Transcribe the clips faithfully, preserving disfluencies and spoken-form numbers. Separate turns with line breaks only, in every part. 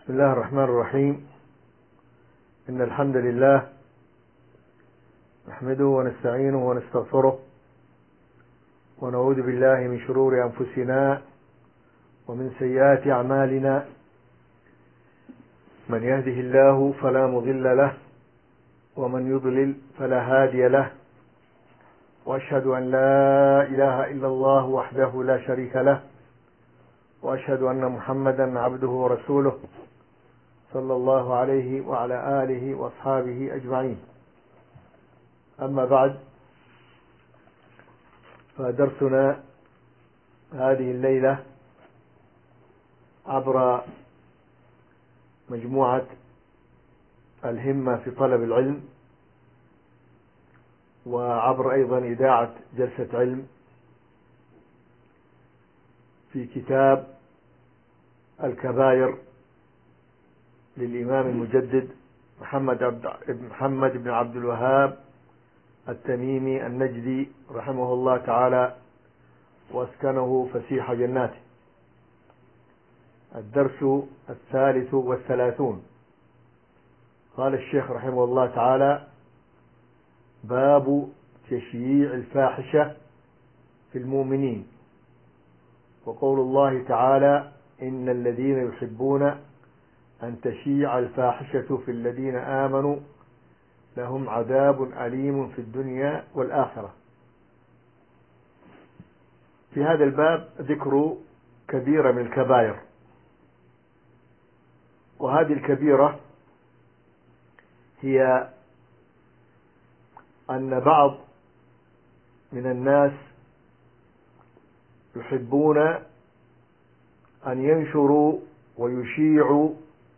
بسم الله الرحمن الرحيم. إن الحمد لله نحمده ونستعينه ونستغفره ونعوذ بالله من شرور أنفسنا ومن سيئات أعمالنا. من يهده الله فلا مضل له ومن يضلل فلا هادي له، وأشهد أن لا إله إلا الله وحده لا شريك له، وأشهد أن محمدا عبده ورسوله صلى الله عليه وعلى آله وأصحابه أجمعين. أما بعد، فدرسنا هذه الليلة عبر مجموعة الهمة في طلب العلم، وعبر أيضا إذاعة جلسة علم في كتاب الكبائر للإمام المجدد محمد عبد محمد بن عبد الوهاب التميمي النجدي رحمه الله تعالى واسكنه فسيح جناته. الدرس الثالث والثلاثون. قال الشيخ رحمه الله تعالى: باب تشييع الفاحشة في المؤمنين. وقول الله تعالى: إن الذين يحبون أن تشيع الفاحشة في الذين آمنوا لهم عذاب أليم في الدنيا والآخرة. في هذا الباب ذكر كبيرة من الكبائر، وهذه الكبيرة هي أن بعض من الناس يحبون أن ينشروا ويشيعوا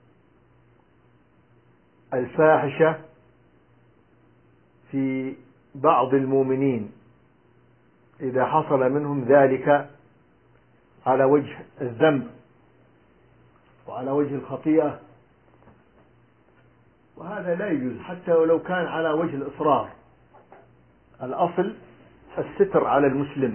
الفاحشة في بعض المؤمنين إذا حصل منهم ذلك على وجه الذنب وعلى وجه الخطيئة، وهذا لا يجوز حتى ولو كان على وجه الإصرار. الأصل الستر على المسلم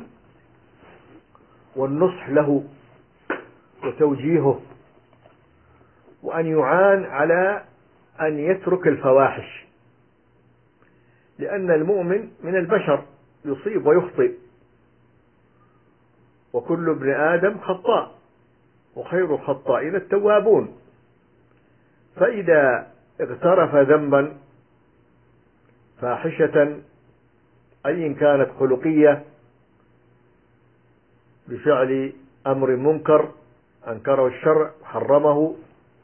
والنصح له وتوجيهه، وأن يعان على أن يترك الفواحش، لأن المؤمن من البشر يصيب ويخطئ، وكل ابن آدم خطاء وخير الخطائين التوابون. فإذا اغترف ذنبا فاحشة أي كانت خلقية بفعل أمر منكر أنكره الشرع حرمه،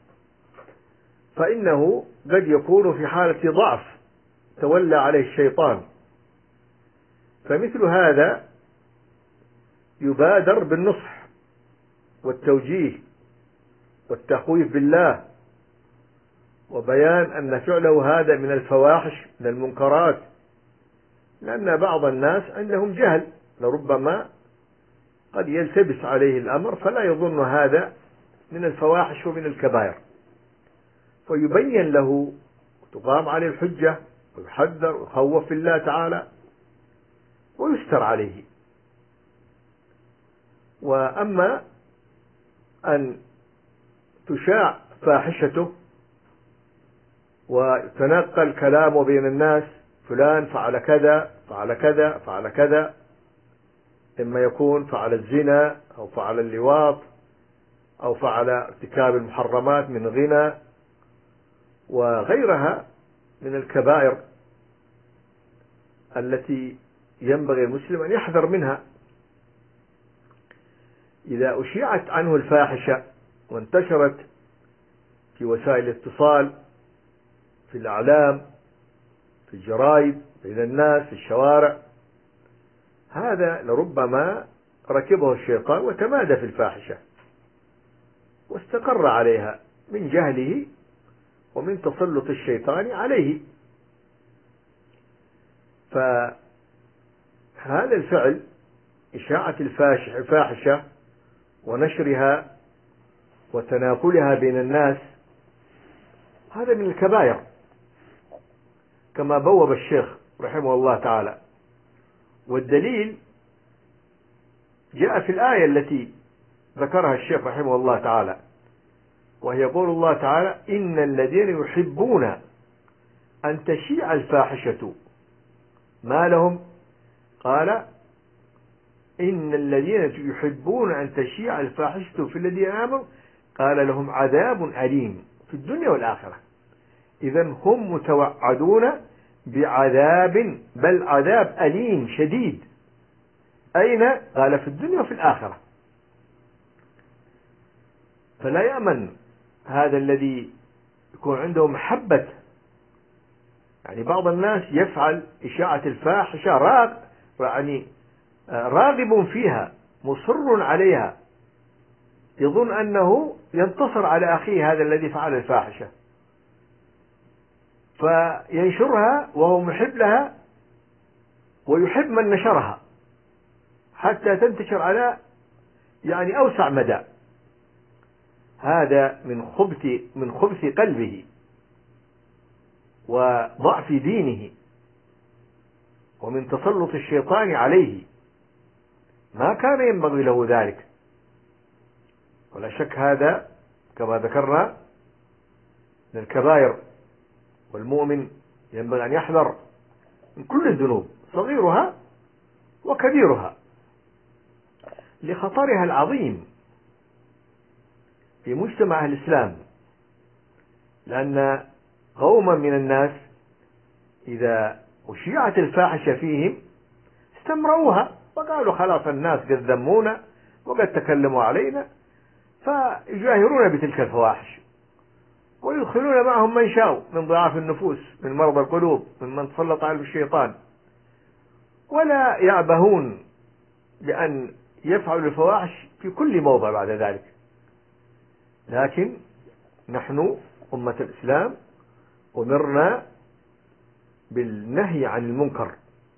فإنه قد يكون في حالة ضعف تولى عليه الشيطان، فمثل هذا يبادر بالنصح والتوجيه والتخويف بالله، وبيان أن فعله هذا من الفواحش من المنكرات، لأن بعض الناس عندهم جهل، لربما قد يلتبس عليه الأمر فلا يظن هذا من الفواحش ومن الكبائر، فيبين له وتقام عليه الحجة ويحذر ويخوف في الله تعالى ويستر عليه. وأما أن تشاع فاحشته وتنقل كلامه بين الناس: فلان فعل كذا فعل كذا فعل كذا، إما يكون فعل الزنا أو فعل اللواط أو فعل ارتكاب المحرمات من غنى وغيرها من الكبائر التي ينبغي المسلم أن يحذر منها. إذا أشيعت عنه الفاحشة وانتشرت في وسائل الاتصال، في الأعلام، في الجرائد، بين الناس، في الشوارع، هذا لربما ركبه الشيطان وتمادى في الفاحشة واستقر عليها من جهله ومن تسلط الشيطان عليه. فهذا الفعل إشاعة الفاحشة ونشرها وتناقلها بين الناس هذا من الكبائر، كما بوب الشيخ رحمه الله تعالى. والدليل جاء في الآية التي ذكرها الشيخ رحمه الله تعالى: وهي قول الله تعالى: إن الذين يحبون أن تشيع الفاحشة ما لهم؟ قال: إن الذين يحبون أن تشيع الفاحشة في الذين آمنوا قال لهم عذاب أليم في الدنيا والآخرة. إذن هم متوعدون بعذاب، بل عذاب أليم شديد. أين؟ قال: في الدنيا وفي الآخرة. فلا يأمن هذا الذي يكون عنده محبة، يعني بعض الناس يفعل إشاعة الفاحشة راغ يعني راغب فيها، مصر عليها، يظن أنه ينتصر على أخيه هذا الذي فعل الفاحشة، فينشرها وهو محب لها ويحب من نشرها حتى تنتشر على يعني أوسع مدى. هذا من خبث من خبث قلبه وضعف دينه ومن تسلط الشيطان عليه. ما كان ينبغي له ذلك، ولا شك هذا كما ذكرنا من الكبائر، والمؤمن ينبغي أن يحذر من كل الذنوب صغيرها وكبيرها لخطرها العظيم في مجتمع الإسلام، لأن قوما من الناس إذا أشيعت الفاحشة فيهم استمروها وقالوا: خلاص الناس قد ذمونا وقد تكلموا علينا، فيجاهرون بتلك الفواحش ويدخلون معهم من شاءوا من ضعاف النفوس، من مرضى القلوب، ممن تسلط عليه الشيطان، ولا يعبهون بأن يفعلوا الفواحش في كل موضع بعد ذلك. لكن نحن أمة الإسلام أمرنا بالنهي عن المنكر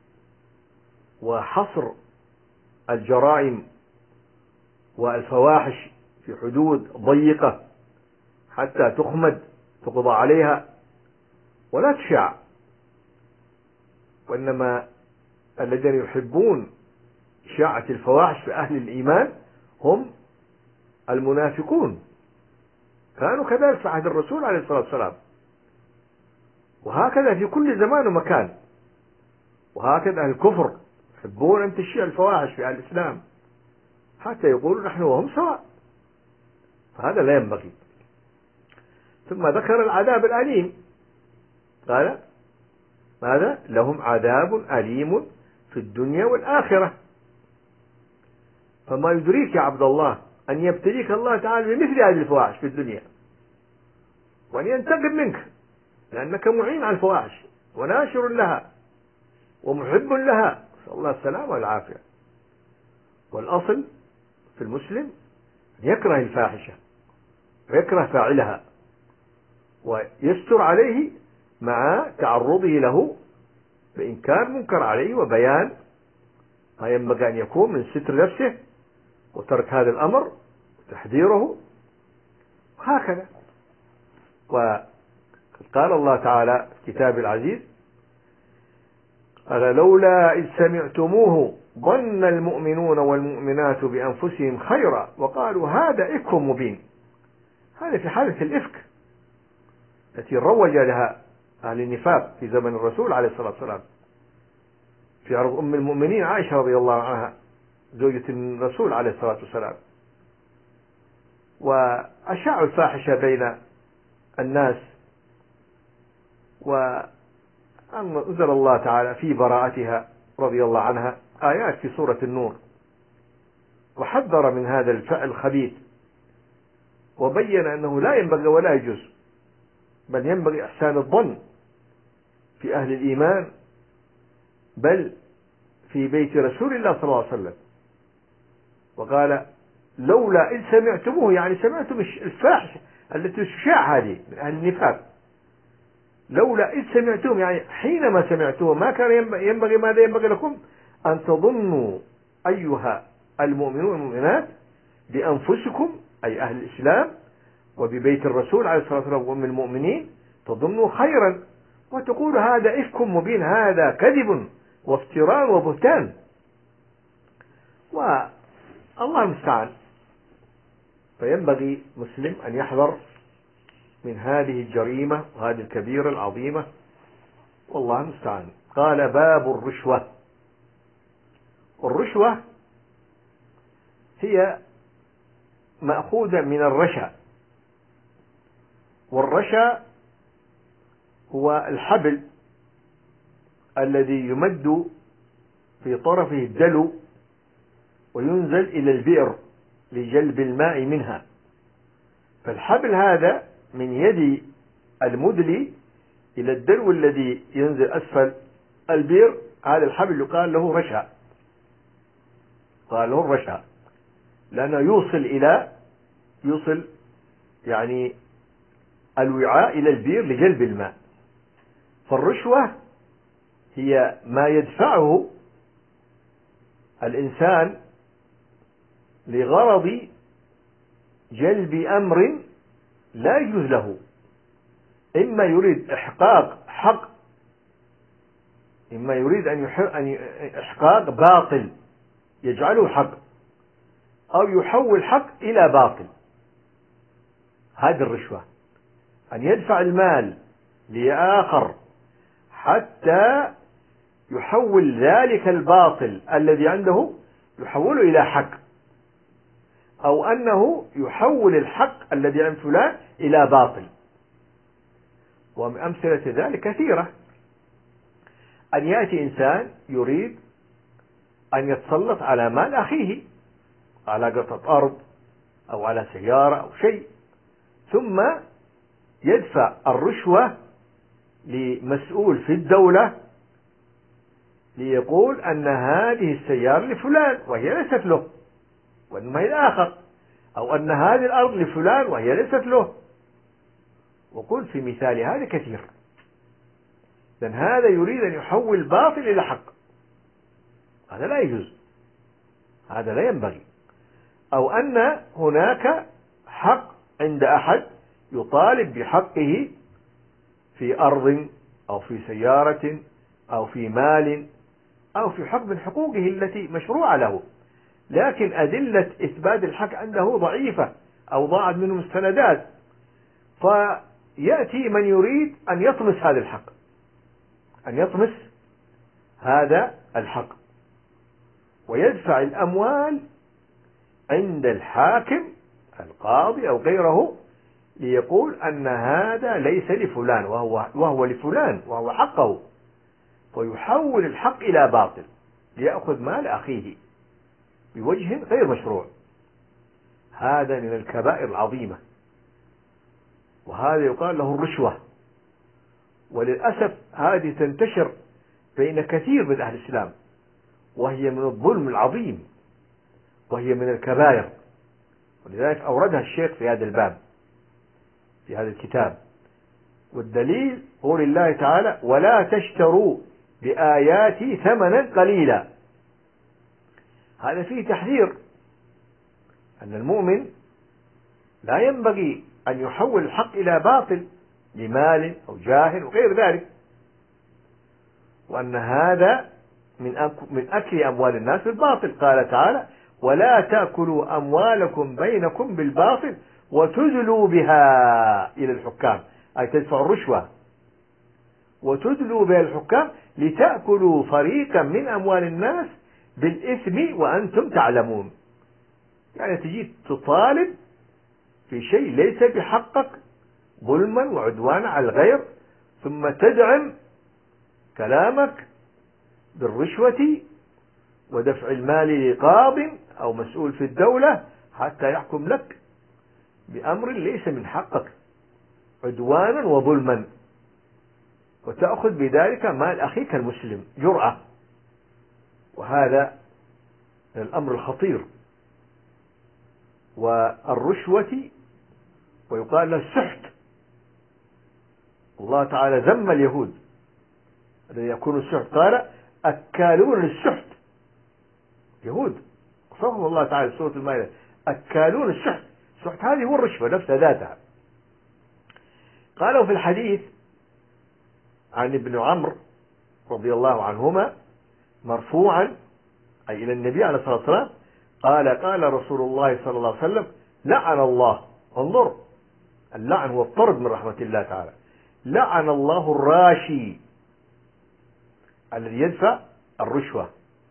وحصر الجرائم والفواحش في حدود ضيقة حتى تخمد تقضى عليها ولا تشاع. وإنما الذين يحبون إشاعة الفواحش في أهل الإيمان هم المنافقون، كانوا كذلك في عهد الرسول عليه الصلاة والسلام، وهكذا في كل زمان ومكان. وهكذا أهل الكفر يحبون أن تشيع الفواحش في أهل الإسلام حتى يقولوا نحن وهم سواء، فهذا لا ينبغي. ثم ذكر العذاب الأليم، قال: ماذا؟ لهم عذاب أليم في الدنيا والآخرة. فما يدريك يا عبد الله أن يبتليك الله تعالى بمثل هذه الفواحش في الدنيا وأن ينتقم منك لأنك معين على الفواحش وناشر لها ومحب لها، نسأل الله السلامة والعافية. والأصل في المسلم أن يكره الفاحشة ويكره فاعلها ويستر عليه مع تعرضه له بإنكار منكر عليه وبيان ما ينبغي أن يكون من ستر نفسه وترك هذا الأمر وتحذيره، وهكذا. وقال الله تعالى في كتاب العزيز: قال: لولا إذ سمعتموه ظن المؤمنون والمؤمنات بأنفسهم خيرا وقالوا هذا إفك مبين. هذا في حالة الإفك التي روج لها أهل النفاق في زمن الرسول عليه الصلاة والسلام، في عرض أم المؤمنين عائشة رضي الله عنها زوجة الرسول عليه الصلاة والسلام، وأشاعوا الفاحشة بين الناس، وأنزل الله تعالى في براءتها رضي الله عنها آيات في سورة النور وحذر من هذا الفعل الخبيث، وبين أنه لا ينبغي ولا يجوز، بل ينبغي إحسان الظن في أهل الإيمان، بل في بيت رسول الله صلى الله عليه وسلم. وقال: لولا إذ سمعتموه، يعني سمعتم الفاحشة التي تشاع هذه من أهل النفاق. لولا إذ سمعتم يعني حينما سمعتوه ما كان ينبغي، ماذا ينبغي لكم؟ أن تظنوا أيها المؤمنون والمؤمنات بأنفسكم، أي أهل الإسلام، وببيت الرسول عليه الصلاة والسلام وأم المؤمنين، تظنوا خيرا وتقول هذا إفك مبين، هذا كذب وافتراء وبهتان. والله المستعان. فينبغي مسلم أن يحذر من هذه الجريمة وهذه الكبيرة العظيمة، والله المستعان. قال: باب الرشوة. الرشوة هي مأخوذة من الرشا، والرشا هو الحبل الذي يمد في طرفه الدلو وينزل إلى البئر لجلب الماء منها. فالحبل هذا من يد المدلي إلى الدلو الذي ينزل أسفل البئر، هذا الحبل يقال له رشا، قال له الرشا، لأنه يوصل إلى يوصل يعني الوعاء إلى البئر لجلب الماء. فالرشوة هي ما يدفعه الإنسان لغرض جلب أمر لا يجوز له، إما يريد إحقاق حق، إما يريد أن إحقاق باطل يجعله حق، أو يحول حق إلى باطل. هذه الرشوة، أن يدفع المال لآخر حتى يحول ذلك الباطل الذي عنده يحوله إلى حق، أو أنه يحول الحق الذي عند فلان إلى باطل. وأمثلة ذلك كثيرة. أن يأتي إنسان يريد أن يتسلط على مال أخيه، على قطعة أرض أو على سيارة أو شيء، ثم يدفع الرشوة لمسؤول في الدولة ليقول أن هذه السيارة لفلان وهي ليست له، وإنما هي الآخر، أو أن هذه الأرض لفلان وهي ليست له. وقل في مثال هذا كثير. لأن هذا يريد أن يحول باطل إلى حق، هذا لا يجوز، هذا لا ينبغي. أو أن هناك حق عند أحد يطالب بحقه في أرض أو في سيارة أو في مال أو في حق من حقوقه التي مشروعة له، لكن أدلة إثبات الحق عنده ضعيفة أو ضاعت منه مستندات، فيأتي من يريد أن يطمس هذا الحق، أن يطمس هذا الحق، ويدفع الأموال عند الحاكم القاضي أو غيره ليقول أن هذا ليس لفلان وهو, وهو لفلان وهو حقه، ويحول الحق إلى باطل ليأخذ مال أخيه بوجه غير مشروع. هذا من الكبائر العظيمة، وهذا يقال له الرشوة. وللأسف هذه تنتشر بين كثير من أهل الإسلام، وهي من الظلم العظيم، وهي من الكبائر، ولذلك أوردها الشيخ في هذا الباب في هذا الكتاب. والدليل قول الله تعالى: ولا تشتروا بآياتي ثمنا قليلا. هذا فيه تحذير أن المؤمن لا ينبغي أن يحول الحق إلى باطل لمال أو جاه وغير ذلك، وأن هذا من من أكل أموال الناس بالباطل. قال تعالى: ولا تأكلوا أموالكم بينكم بالباطل وتدلوا بها إلى الحكام، أي تدفعوا الرشوة وتدلوا بها الحكام لتأكلوا فريقا من أموال الناس بالإثم وأنتم تعلمون. يعني تجي تطالب في شيء ليس بحقك ظلما وعدوانا على الغير، ثم تدعم كلامك بالرشوة ودفع المال لقاض أو مسؤول في الدولة حتى يحكم لك بأمر ليس من حقك عدوانا وظلما، وتأخذ بذلك مال أخيك المسلم جرأة. وهذا من الأمر الخطير. والرشوة ويقال له السحت. الله تعالى ذم اليهود الذين يكونوا السحت، قال: أكالون السحت. يهود وصفهم الله تعالى في سورة المائدة أكالون السحت. السحت هذه هو الرشوة نفسها ذاتها. قالوا في الحديث عن ابن عمرو رضي الله عنهما مرفوعا أي إلى النبي عليه الصلاة والسلام قال: قال رسول الله صلى الله عليه وسلم: لعن الله، انظر اللعن هو الطرد من رحمة الله تعالى. لعن الله الراشي الذي يدفع الرشوة،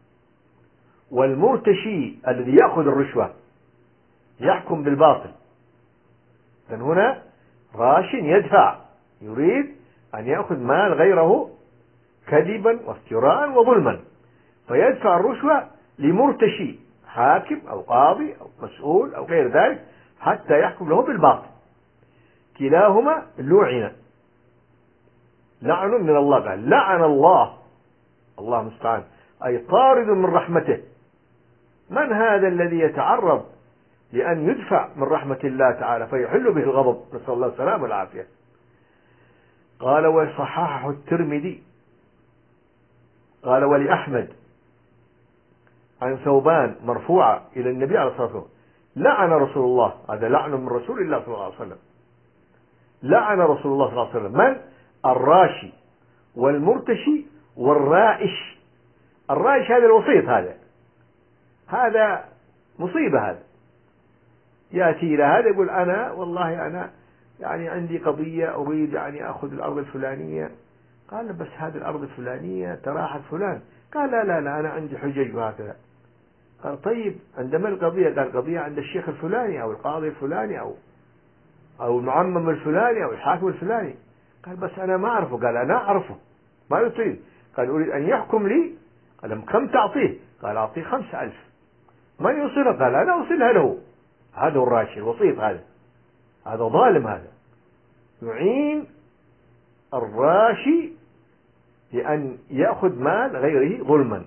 والمرتشي الذي يأخذ الرشوة يحكم بالباطل. لأن هنا راش يدفع، يريد أن يأخذ مال غيره كذبا وافتراء وظلما، فيدفع الرشوة لمرتشي حاكم أو قاضي أو مسؤول أو غير ذلك حتى يحكم له بالباطل. كلاهما لعن، لعن من الله. قال لعن الله، الله المستعان، أي طارد من رحمته. من هذا الذي يتعرض لأن يدفع من رحمة الله تعالى فيحل به الغضب؟ نسأل الله السلامة والعافية. قال وصححه الترمذي قال ولأحمد عن ثوبان مرفوعة إلى النبي عليه الصلاة والسلام لعن رسول الله، هذا لعن من رسول الله صلى الله عليه وسلم، لعن رسول الله صلى الله عليه وسلم من؟ الراشي والمرتشي والرائش. الرائش هذا الوسيط، هذا هذا مصيبة. هذا يأتي إلى هذا يقول أنا والله أنا يعني عندي قضية أريد يعني أخذ الأرض الفلانية. قال بس هذه الأرض الفلانية تراحت فلان. قال لا لا لا أنا عندي حجج وهكذا. قال طيب عندما القضية؟ قال القضية عند الشيخ الفلاني أو القاضي الفلاني أو أو المعمم الفلاني أو الحاكم الفلاني. قال بس أنا ما أعرفه. قال أنا أعرفه ما يطيل. قال أريد أن يحكم لي. قال كم تعطيه؟ قال أعطيه خمسة ألف. من يوصله؟ قال أنا أوصلها له. هذا هو الراشي الوسيط، هذا هذا ظالم، هذا يعين الراشي لأن يأخذ مال غيره ظلما،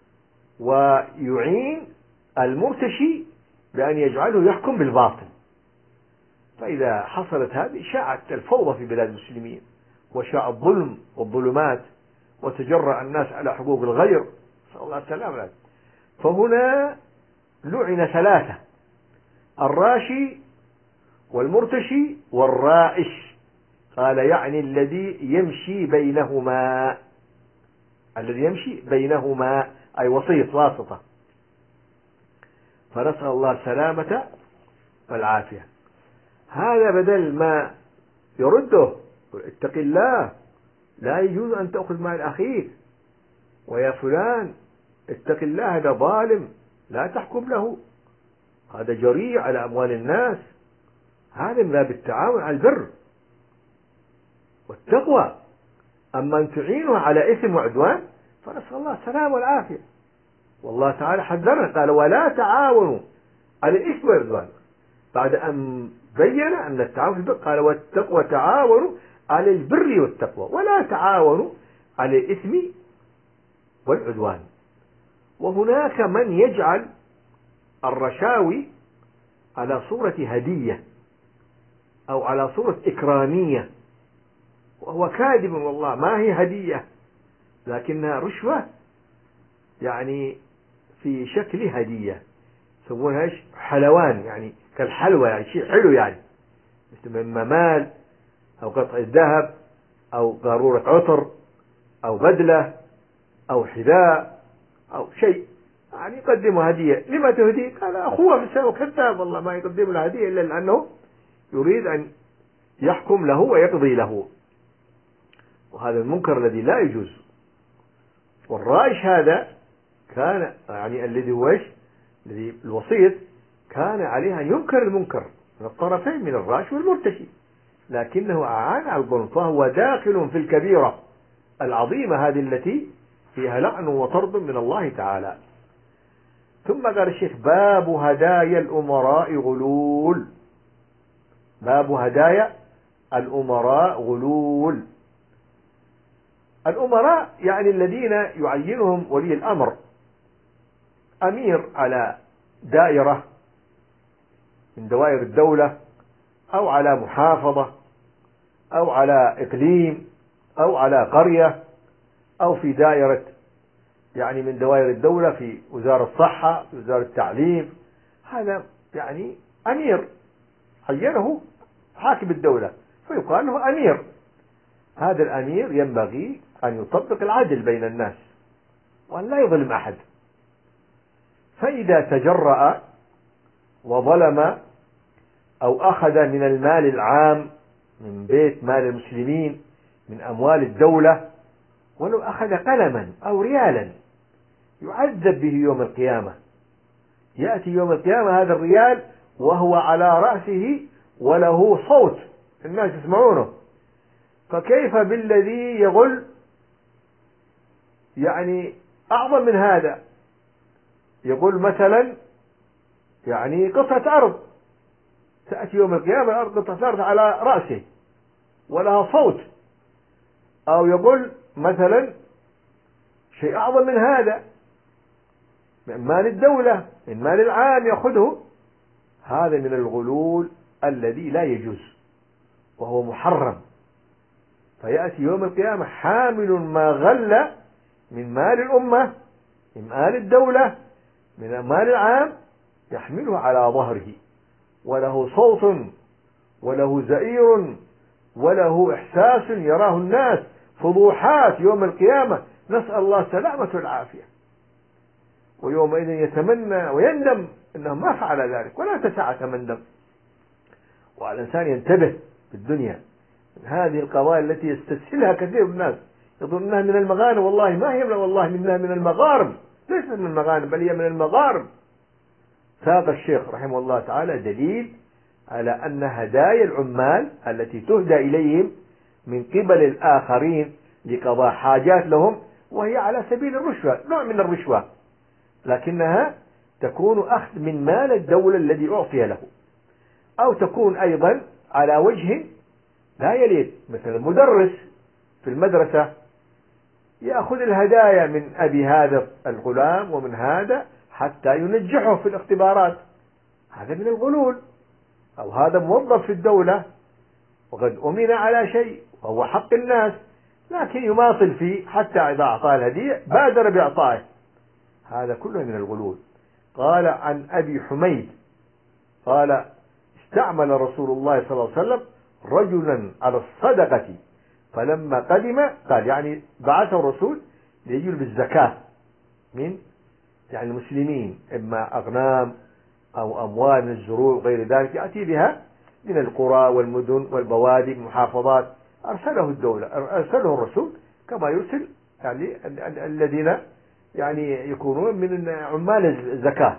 ويعين المرتشي بأن يجعله يحكم بالباطل. فإذا حصلت هذه شاعت الفوضى في بلاد المسلمين، وشاع الظلم والظلمات، وتجرأ الناس على حقوق الغير، نسأل الله السلامة. فهنا لعن ثلاثة: الراشي والمرتشي والرائش. قال يعني الذي يمشي بينهما، الذي يمشي بينهما أي وسيط، واسطة. فنسأل الله السلامة والعافية. هذا بدل ما يرده اتق الله، لا يجوز أن تأخذ مال أخيك، ويا فلان اتق الله هذا ظالم لا تحكم له، هذا جريء على أموال الناس. هذا من باب التعاون على البر والتقوى. أما أن تعينه على إثم وعدوان فنسأل الله السلامة والعافية. والله تعالى حذرنا قال ولا تعاونوا على الإثم والعدوان، بعد أن بين أن التعاون في البر قال والتقوى تعاونوا على البر والتقوى ولا تعاونوا على الإثم والعدوان. وهناك من يجعل الرشاوي على صورة هدية أو على صورة إكرامية، وهو كاذب والله، ما هي هدية لكنها رشوة يعني في شكل هدية، يسمونها ايش؟ حلوان، يعني كالحلوى، يعني شيء حلو، يعني مثل من مال أو قطعة ذهب أو قارورة عطر أو بدلة أو حذاء أو شيء، يعني يقدمه هدية. لما تهدي؟ قال أخوه في السماء كذاب والله ما يقدم له هدية إلا لأنه يريد أن يحكم له ويقضي له، وهذا المنكر الذي لا يجوز. والرائش هذا كان يعني الذي هو ايش؟ الذي الوسيط كان عليه أن ينكر المنكر من الطرفين من الرائش والمرتشي، لكنه أعان على الظلم، فهو داخل في الكبيرة العظيمة هذه التي فيها لعن وطرد من الله تعالى. ثم قال الشيخ باب هدايا الأمراء غلول. باب هدايا الأمراء غلول. الأمراء يعني الذين يعينهم ولي الأمر، أمير على دائرة من دوائر الدولة أو على محافظة أو على إقليم أو على قرية أو في دائرة يعني من دوائر الدولة في وزارة الصحة، في وزارة التعليم. هذا يعني أمير عينه حاكم الدولة فيقال له أمير. هذا الأمير ينبغي أن يطبق العدل بين الناس وأن لا يظلم أحد. فإذا تجرأ وظلم أو أخذ من المال العام من بيت مال المسلمين من أموال الدولة، ولو أخذ قلما أو ريالا يعذب به يوم القيامة. يأتي يوم القيامة هذا الريال وهو على رأسه وله صوت الناس يسمعونه، فكيف بالذي يغل يعني أعظم من هذا؟ يقول مثلا يعني قطعة أرض، تأتي يوم القيامة الأرض قطعة أرض على رأسه ولها صوت، أو يقول مثلا شيء أعظم من هذا من مال الدولة من مال العام يأخذه. هذا من الغلول الذي لا يجوز وهو محرم. فيأتي يوم القيامة حامل ما غل من مال الأمة من مال الدولة من المال العام، يحمله على ظهره وله صوت وله زئير وله إحساس يراه الناس، فضوحات يوم القيامة، نسأل الله السلامة والعافية. ويومئذ يتمنى ويندم أنه ما فعل ذلك، ولا تسعة مندم. وعلى الإنسان ينتبه في الدنيا من هذه القضايا التي يستسهلها كثير من الناس، يظن أنها من المغانم، والله ما هي، والله منها من المغارم، ليست من المغانم بل هي من المغارم. ساق الشيخ رحمه الله تعالى دليل على أن هدايا العمال التي تهدى إليهم من قبل الآخرين لقضاء حاجات لهم، وهي على سبيل الرشوة، نوع من الرشوة، لكنها تكون أخذ من مال الدولة الذي أعطي له، أو تكون أيضا على وجه لا يليق. مثل المدرس في المدرسة يأخذ الهدايا من أبي هذا الغلام ومن هذا حتى ينجحه في الاختبارات، هذا من الغلول. أو هذا موظف في الدولة وقد أمن على شيء وهو حق الناس، لكن يماطل فيه حتى إذا أعطاه الهدية بادر بإعطائه، هذا كله من الغلول. قال عن أبي حميد قال استعمل رسول الله صلى الله عليه وسلم رجلا على الصدقة فلما قدم، قال يعني بعثه الرسول ليجلب الزكاة من يعني المسلمين، إما أغنام أو أموال من الزروع وغير ذلك، يأتي بها من القرى والمدن والبوادي المحافظات، أرسله الدولة أرسله الرسول كما يرسل يعني الذين يعني يكونون من عمال الزكاة.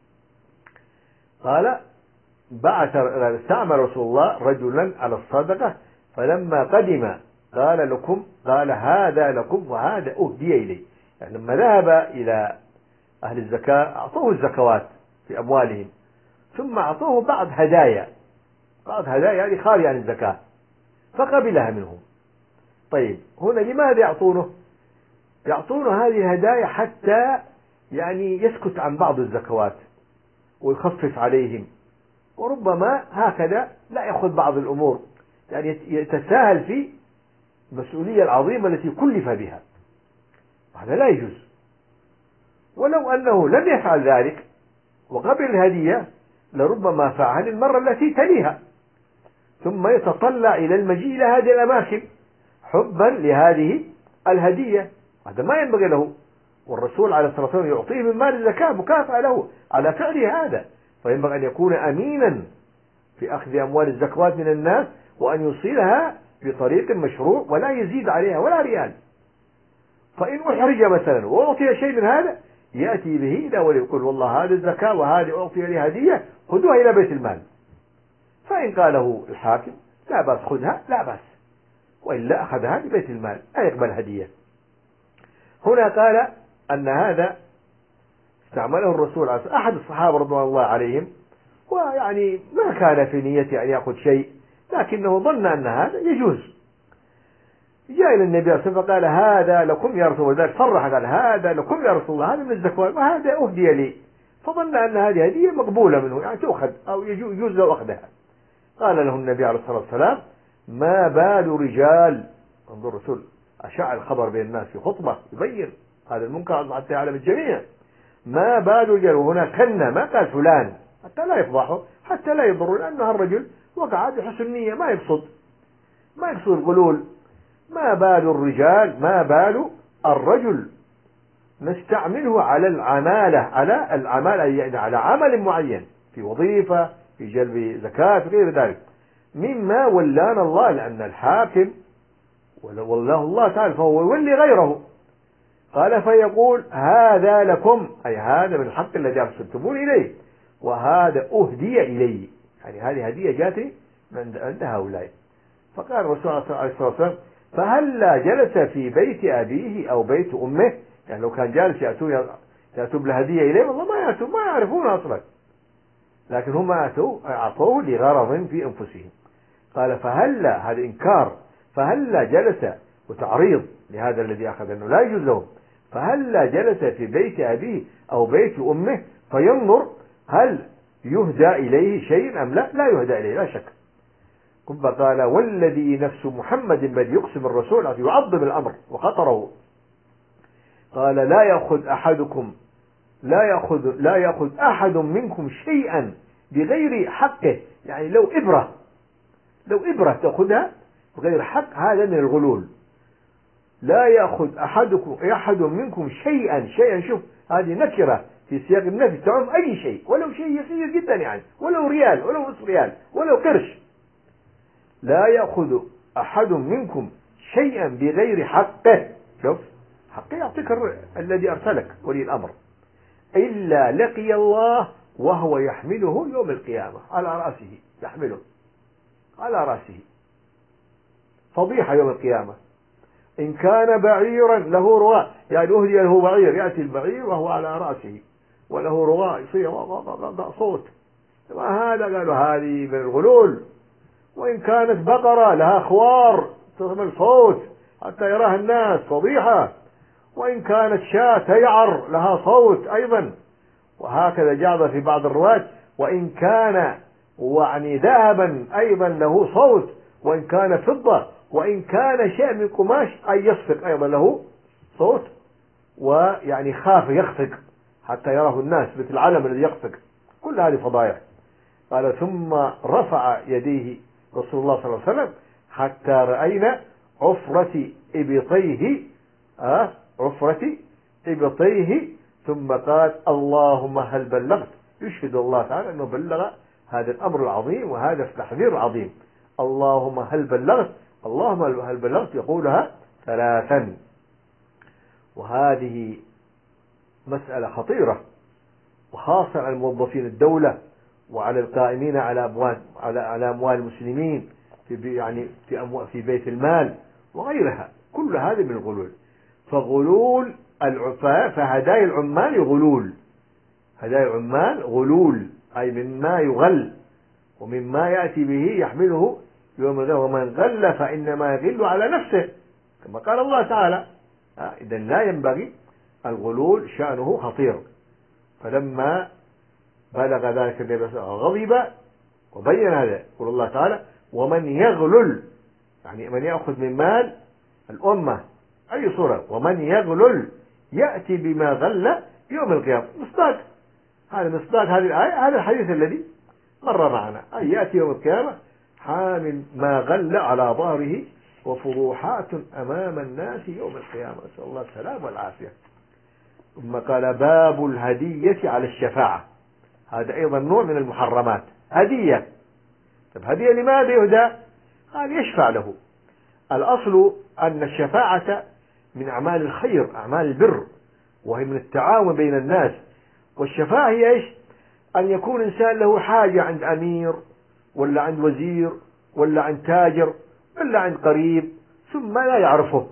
قال بعث استعمل رسول الله رجلا على الصدقة فلما قدم قال لكم، قال هذا لكم وهذا أهدي إلي. يعني لما ذهب إلى أهل الزكاة أعطوه الزكوات في أموالهم، ثم أعطوه بعض هدايا، بعض هدايا يعني خالية عن الزكاة، فقبلها منهم. طيب هنا لماذا يعطونه؟ يعطونه هذه الهدايا حتى يعني يسكت عن بعض الزكوات ويخفف عليهم، وربما هكذا لا يأخذ بعض الأمور، يعني يتساهل في المسؤولية العظيمة التي كلف بها، هذا لا يجوز. ولو أنه لم يفعل ذلك وقبل الهدية لربما فعل المرة التي تليها، ثم يتطلع إلى المجيء إلى هذه الأماكن حبا لهذه الهدية، هذا ما ينبغي له. والرسول عليه الصلاة والسلام يعطيه من مال الزكاة مكافأة له على فعله هذا، فينبغي أن يكون أمينا في أخذ أموال الزكوات من الناس، وأن يوصلها بطريق مشروع ولا يزيد عليها ولا ريال. فإن أحرج مثلا وأعطي شيء من هذا يأتي به إلى ولي يقول والله هذه الزكاة وهذه أعطي لي هدية، خذوها إلى بيت المال. فإن قاله الحاكم لا بأس خذها لا بأس، وإلا أخذها لبيت المال لا يقبل هدية. هنا قال أن هذا استعمله الرسول عليه أحد الصحابة رضوان الله عليهم، ويعني ما كان في نيته أن يأخذ شيء، لكنه ظن أن هذا يجوز. جاء إلى النبي صلى الله عليه وسلم فقال هذا لكم يا رسول الله، صرح قال هذا لكم يا رسول الله، هذا من الزكوات وهذا أهدي لي، فظن أن هذه هدية مقبولة منه يعني تؤخذ أو يجوز له أخذها. قال له النبي عليه الصلاة والسلام ما بال رجال، انظر الرسول أشاع الخبر بين الناس في خطبة يبين هذا المنكر حتى يعلم الجميع، ما بال رجال، وهنا كنا ما قال فلان حتى لا يفضحه حتى لا يضر، لأنه الرجل وقع بحسن نية ما يقصد ما يقصد الغلول. ما بال الرجال ما بال الرجل نستعمله على العمالة، على العمالة يعني على عمل معين في وظيفة في جلب زكاة في غير ذلك مما ولانا الله، لأن الحاكم والله الله تعالى فهو يولي غيره. قال فيقول هذا لكم، أي هذا من الحق الذي أرسلتمون إليه، وهذا أهدي إلي، يعني هذه هدية جاتني من عند هؤلاء. فقال الرسول عليه الصلاة والسلام فهلا جلس في بيت أبيه أو بيت أمه، يعني لو كان جالس يأتون يأتون بالهدية إليه والله ما يأتون، ما يعرفون أصلا، لكن هم أتوا أعطوه لغرض في أنفسهم. قال فهلا، هذا إنكار، فهلا جلس وتعريض لهذا الذي أخذ أنه لا يجوز له، فهلا جلس في بيت أبيه أو بيت أمه فينظر هل يهدى إليه شيء أم لا. لا يهدى إليه لا شك. ثم قال والذي نفس محمد بل يقسم الرسول يعظم الأمر وخطره. قال لا يأخذ أحدكم لا يأخذ لا يأخذ أحد منكم شيئا بغير حقه، يعني لو إبرة لو إبرة تأخذها بغير حق، هذا من الغلول. لا يأخذ أحدكم أحد منكم شيئا، شيئا شوف هذه نكرة في سياق النفي تعم أي شيء، ولو شيء يسير جدا، يعني ولو ريال ولو نصف ريال ولو قرش. لا يأخذ أحد منكم شيئا بغير حقه، شوف حقه يعطيك الذي أرسلك ولي الأمر، إلا لقي الله وهو يحمله يوم القيامة على رأسه، يحمله على رأسه، فضيحة يوم القيامة. إن كان بعيرا له رواء، يعني أهدي له بعير، يأتي البعير وهو على رأسه وله رواء يصير صوت، هذا قالوا هذه من الغلول. وإن كانت بقرة لها خوار تعمل صوت حتى يراها الناس، فضيحة. وإن كانت شاة تيعر لها صوت أيضا، وهكذا جاء في بعض الروايات وإن كان يعني ذهبا أيضا له صوت، وإن كان فضة، وإن كان شيء من قماش أي يصفق أيضا له صوت، ويعني خاف يخفق حتى يراه الناس مثل العلم الذي يخفق. كل هذه فضائح. قال ثم رفع يديه رسول الله صلى الله عليه وسلم حتى رأينا عفرة إبطيه آه عفرة إبطيه ثم قال اللهم هل بلغت، يشهد الله تعالى أنه بلغ هذا الأمر العظيم وهذا التحذير العظيم. اللهم هل بلغت، اللهم هل بلغت يقولها ثلاثا. وهذه مسألة خطيرة، وخاصة على الموظفين الدولة وعلى القائمين على أموال على على أموال المسلمين في يعني في أموال في بيت المال وغيرها، كل هذه من الغلول. فغلول فهدايا العمال غلول، هدايا العمال غلول، أي مما يغل ومما يأتي به يحمله يوم القيامة، ومن غل فإنما يغل على نفسه كما قال الله تعالى. إذا لا ينبغي الغلول، شأنه خطير. فلما بلغ ذلك النبي غضب وبين هذا، يقول الله تعالى ومن يغلل، يعني من يأخذ من مال الأمة أي صورة، ومن يغلل يأتي بما غل يوم القيامة. مصداق هذا مصداق هذه الآية، هذا الحديث الذي مر معنا، أي يأتي يوم القيامة حامل ما غل على ظهره وفضوحات أمام الناس يوم القيامة، نسأل الله السلام والعافية. ثم قال باب الهدية على الشفاعة، هذا أيضا نوع من المحرمات، هدية. طيب هدية لماذا يهدى؟ قال يشفع له. الأصل أن الشفاعة من أعمال الخير، أعمال البر، وهي من التعاون بين الناس. والشفاعة هي إيش؟ أن يكون إنسان له حاجة عند أمير ولا عند وزير ولا عند تاجر ولا عند قريب ثم لا يعرفه،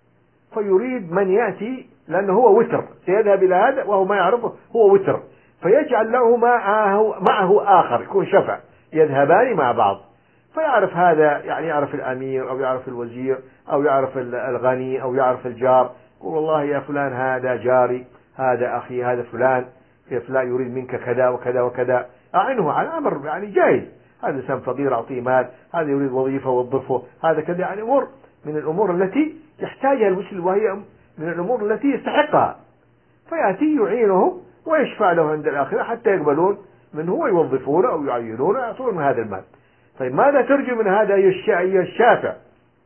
فيريد من يأتي، لأنه هو وتر سيذهب إلى هذا وهو ما يعرفه، هو وتر، فيجعل له معه, معه آخر يكون شفع، يذهبان مع بعض، فيعرف هذا، يعني يعرف الأمير أو يعرف الوزير أو يعرف الغني أو يعرف الجار، يقول والله يا فلان هذا جاري، هذا أخي، هذا فلان يا فلان يريد منك كذا وكذا وكذا، أعنه على أمر يعني جائز، هذا إنسان فقير أعطيه مال، هذا يريد وظيفة وظفه، هذا كذا، يعني أمور من الأمور التي يحتاجها المسلم، وهي من الأمور التي يستحقها، فيأتي يعينه ويشفع له عند الآخرة حتى يقبلون منه ويوظفونه أو يعينونه ويعطون من هذا المال. طيب ماذا ترجو من هذا أيها الشافع؟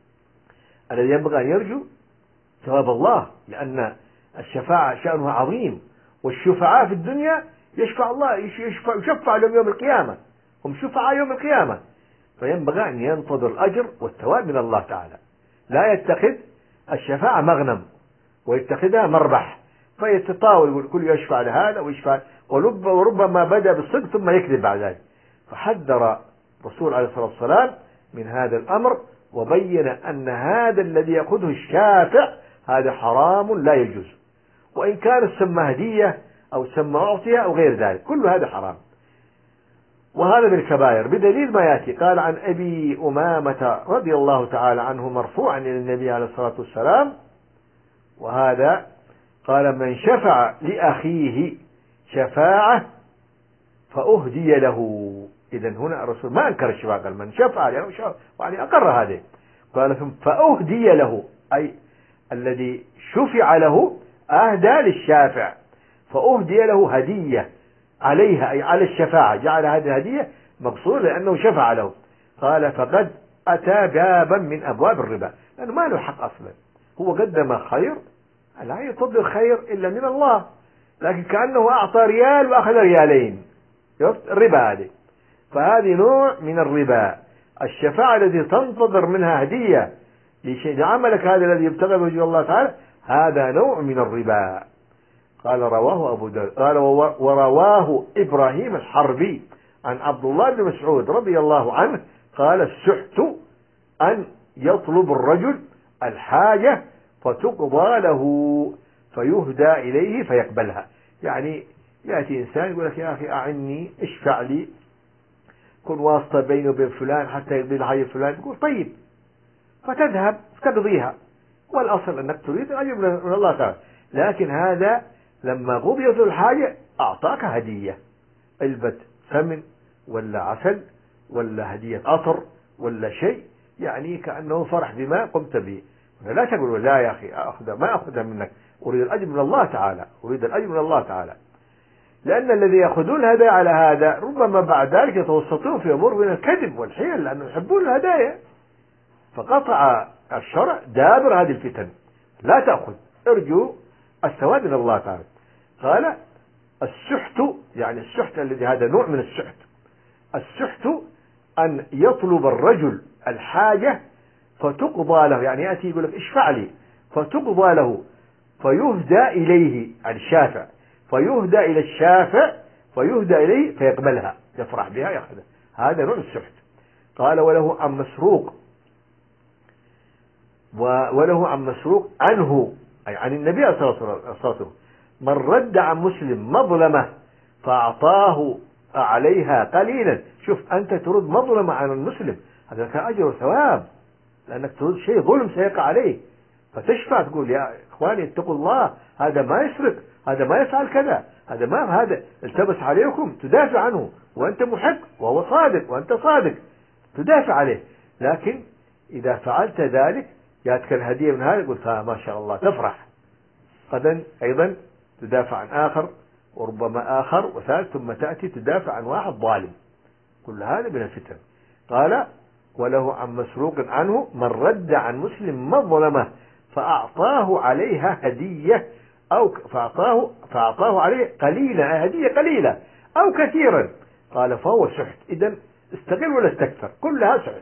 الذي ينبغي أن يرجو ثواب الله، لأن الشفاعة شأنها عظيم، والشفعاء في الدنيا يشفع الله يشفع يشفع لهم يوم القيامة، هم شفعاء يوم القيامة، فينبغي أن ينتظر الأجر والثواب من الله تعالى، لا يتخذ الشفاعة مغنم ويتخذها مربح فيتطاول يقول كل يشفع لهذا ويشفع، وربما بدأ بالصدق ثم يكذب بعد ذلك. فحذر الرسول عليه الصلاة والسلام من هذا الأمر، وبين أن هذا الذي يأخذه الشافع هذا حرام لا يجوز، وإن كان سمى هدية أو سمى أعطية أو غير ذلك، كل هذا حرام. وهذا من الكبائر بدليل ما يأتي. قال عن أبي أمامة رضي الله تعالى عنه مرفوعا إلى النبي عليه الصلاة والسلام، وهذا قال: من شفع لأخيه شفاعة فأهدي له. إذن هنا الرسول ما أنكر الشفاعة، قال من شفع له شفاعة، يعني أقر هذا. قال ثم فأهدي له، أي الذي شفع له أهدى للشافع، فأهدي له هدية عليها، أي على الشفاعة، جعل هذه الهدية مقصود لأنه شفع له. قال فقد أتى بابا من أبواب الربا، لأنه ما له حق أصلا، هو قدم خير لا يطلب الخير إلا من الله، لكن كأنه أعطى ريال وأخذ ريالين، الربا هذه. فهذه نوع من الربا، الشفاعة التي تنتظر منها هدية لشيء عملك هذا الذي يبتغى وجه الله تعالى، هذا نوع من الربا. قال رواه أبو داود. قال ورواه إبراهيم الحربي عن عبد الله بن مسعود رضي الله عنه قال: السحت أن يطلب الرجل الحاجة فتقضى له فيهدى إليه فيقبلها. يعني يأتي إنسان يقول لك: يا أخي أعني، اشفع لي، كن واسطة بيني وبين فلان حتى يقضي الحاجة فلان. تقول طيب، فتذهب تقضيها، والأصل أنك تريد أجر من الله تعالى. لكن هذا لما قضيت الحاجة أعطاك هدية، علبة ثمن ولا عسل ولا هدية عطر ولا شيء، يعني كأنه فرح بما قمت به. لا تقول لا يا أخي أخذ ما أخذها منك، أريد الأجر من الله تعالى، أريد الأجر من الله تعالى. لأن الذي يأخذون الهدايا على هذا ربما بعد ذلك يتوسطون في أمور من الكذب والحيل، لأنهم يحبون الهدايا. فقطع الشرع دابر هذه الفتن، لا تأخذ، ارجو الثواب من الله تعالى. قال: السحت، يعني السحت الذي هذا نوع من السحت. السحت أن يطلب الرجل الحاجة فتقضى له، يعني يأتي يقول لك اشفع لي فتقضى له فيهدى إليه، عن الشافع، فيهدى إلى الشافع فيهدى إليه فيقبلها، يفرح بها يأخذها، هذا نوع السحت. قال: وله عن مسروق وله عن مسروق عنه، أي عن النبي صلى الله عليه وسلم: من رد عن مسلم مظلمة فأعطاه عليها قليلا. شوف، أنت ترد مظلمة عن المسلم، هذا كان أجر وثواب، لأنك ترد شيء ظلم سيقع عليه، فتشفع تقول: يا إخواني اتقوا الله، هذا ما يسرق، هذا ما يفعل كذا، هذا ما هذا التبس عليكم، تدافع عنه وأنت محق وهو صادق وأنت صادق، تدافع عليه. لكن إذا فعلت ذلك جاءتك الهدية من هذا، قلت ما شاء الله، تفرح. غدا أيضا تدافع عن آخر، وربما آخر وثالث، ثم تأتي تدافع عن واحد ظالم. كل هذا من الفتن. قال: وله عن مسروق عنه: من رد عن مسلم مظلمة فأعطاه عليها هدية أو فأعطاه فأعطاه عليه قليلا، هدية قليلة أو كثيرا، قال فهو سحت. إذن استقل ولا استكثر، كلها سحت.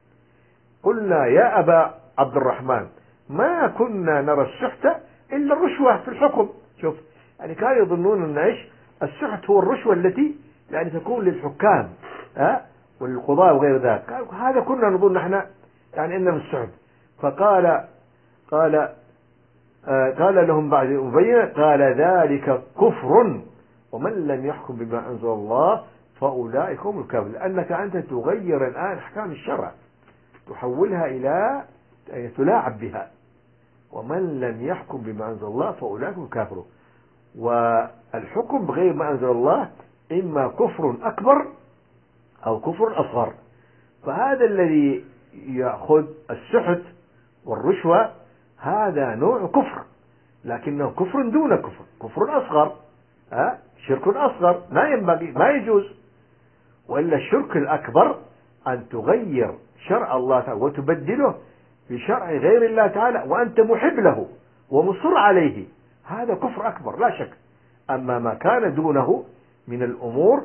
قلنا: يا أبا عبد الرحمن، ما كنا نرى السحت إلا الرشوة في الحكم. شوف، يعني كانوا يظنون أن إيش السحت هو الرشوة التي يعني تكون للحكام ها والقضاء وغير ذلك. قالوا هذا كنا نظن نحن يعني إنه السحت. فقال قال آه قال لهم بعد مبينا، قال: ذلك كفر، ومن لم يحكم بما أنزل الله فأولئك هم الكافرون. لأنك أنت تغير الآن أحكام الشرع، تحولها إلى يعني تلاعب بها. ومن لم يحكم بما أنزل الله فأولئك هم الكافرون. والحكم بغير ما أنزل الله إما كفر أكبر أو كفر أصغر. فهذا الذي يأخذ السحت والرشوة هذا نوع كفر، لكنه كفر دون كفر، كفر أصغر، أه؟ شرك أصغر ما ينبغي ما يجوز. وإلا الشرك الأكبر أن تغير شرع الله تعالى وتبدله بشرع غير الله تعالى وأنت محب له ومصر عليه، هذا كفر أكبر لا شك. أما ما كان دونه من الأمور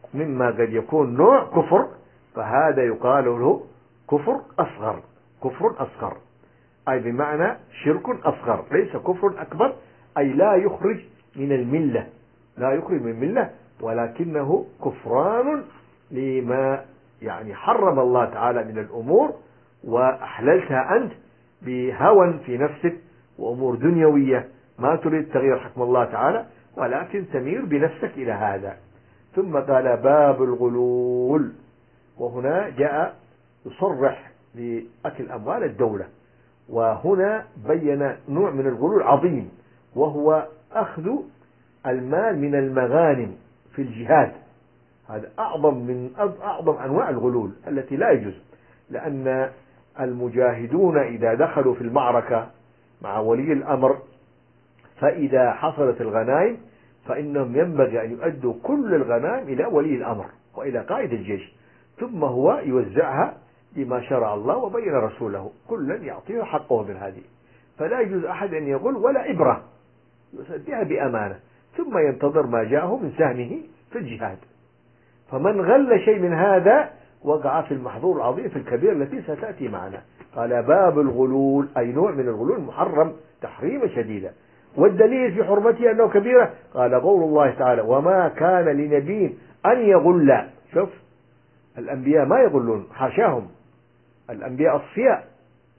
مما قد يكون نوع كفر، فهذا يقال له كفر أصغر، كفر أصغر، أي بمعنى شرك أصغر، ليس كفر أكبر، أي لا يخرج من الملة، لا يخرج من الملة، ولكنه كفران لما يعني حرم الله تعالى من الأمور وأحللتها أنت بهوى في نفسك وأمور دنيوية ما تريد تغيير حكم الله تعالى، ولكن تميل بنفسك إلى هذا. ثم قال باب الغلول، وهنا جاء يصرح بأكل أموال الدولة، وهنا بين نوع من الغلول عظيم، وهو أخذ المال من المغانم في الجهاد. هذا أعظم من أعظم أنواع الغلول التي لا يجوز، لأن المجاهدون إذا دخلوا في المعركة مع ولي الأمر فإذا حصلت الغنائم فإنهم ينبغي أن يؤدوا كل الغنائم إلى ولي الأمر وإلى قائد الجيش، ثم هو يوزعها بما شرع الله وبين رسوله، كلا يعطيه حقه من هذه، فلا يجوز أحد أن يغل ولا إبرة، يسديها بأمانة ثم ينتظر ما جاءه من سهمه في الجهاد. فمن غل شيء من هذا وقع في المحظور العظيم في الكبير التي ستأتي معنا. قال باب الغلول، أي نوع من الغلول محرم تحريما شديدا. والدليل في حرمته أنه كبيرة، قال قول الله تعالى وما كان لنبي أن يغل. شوف الأنبياء ما يغلون، حاشاهم، الأنبياء أصفياء.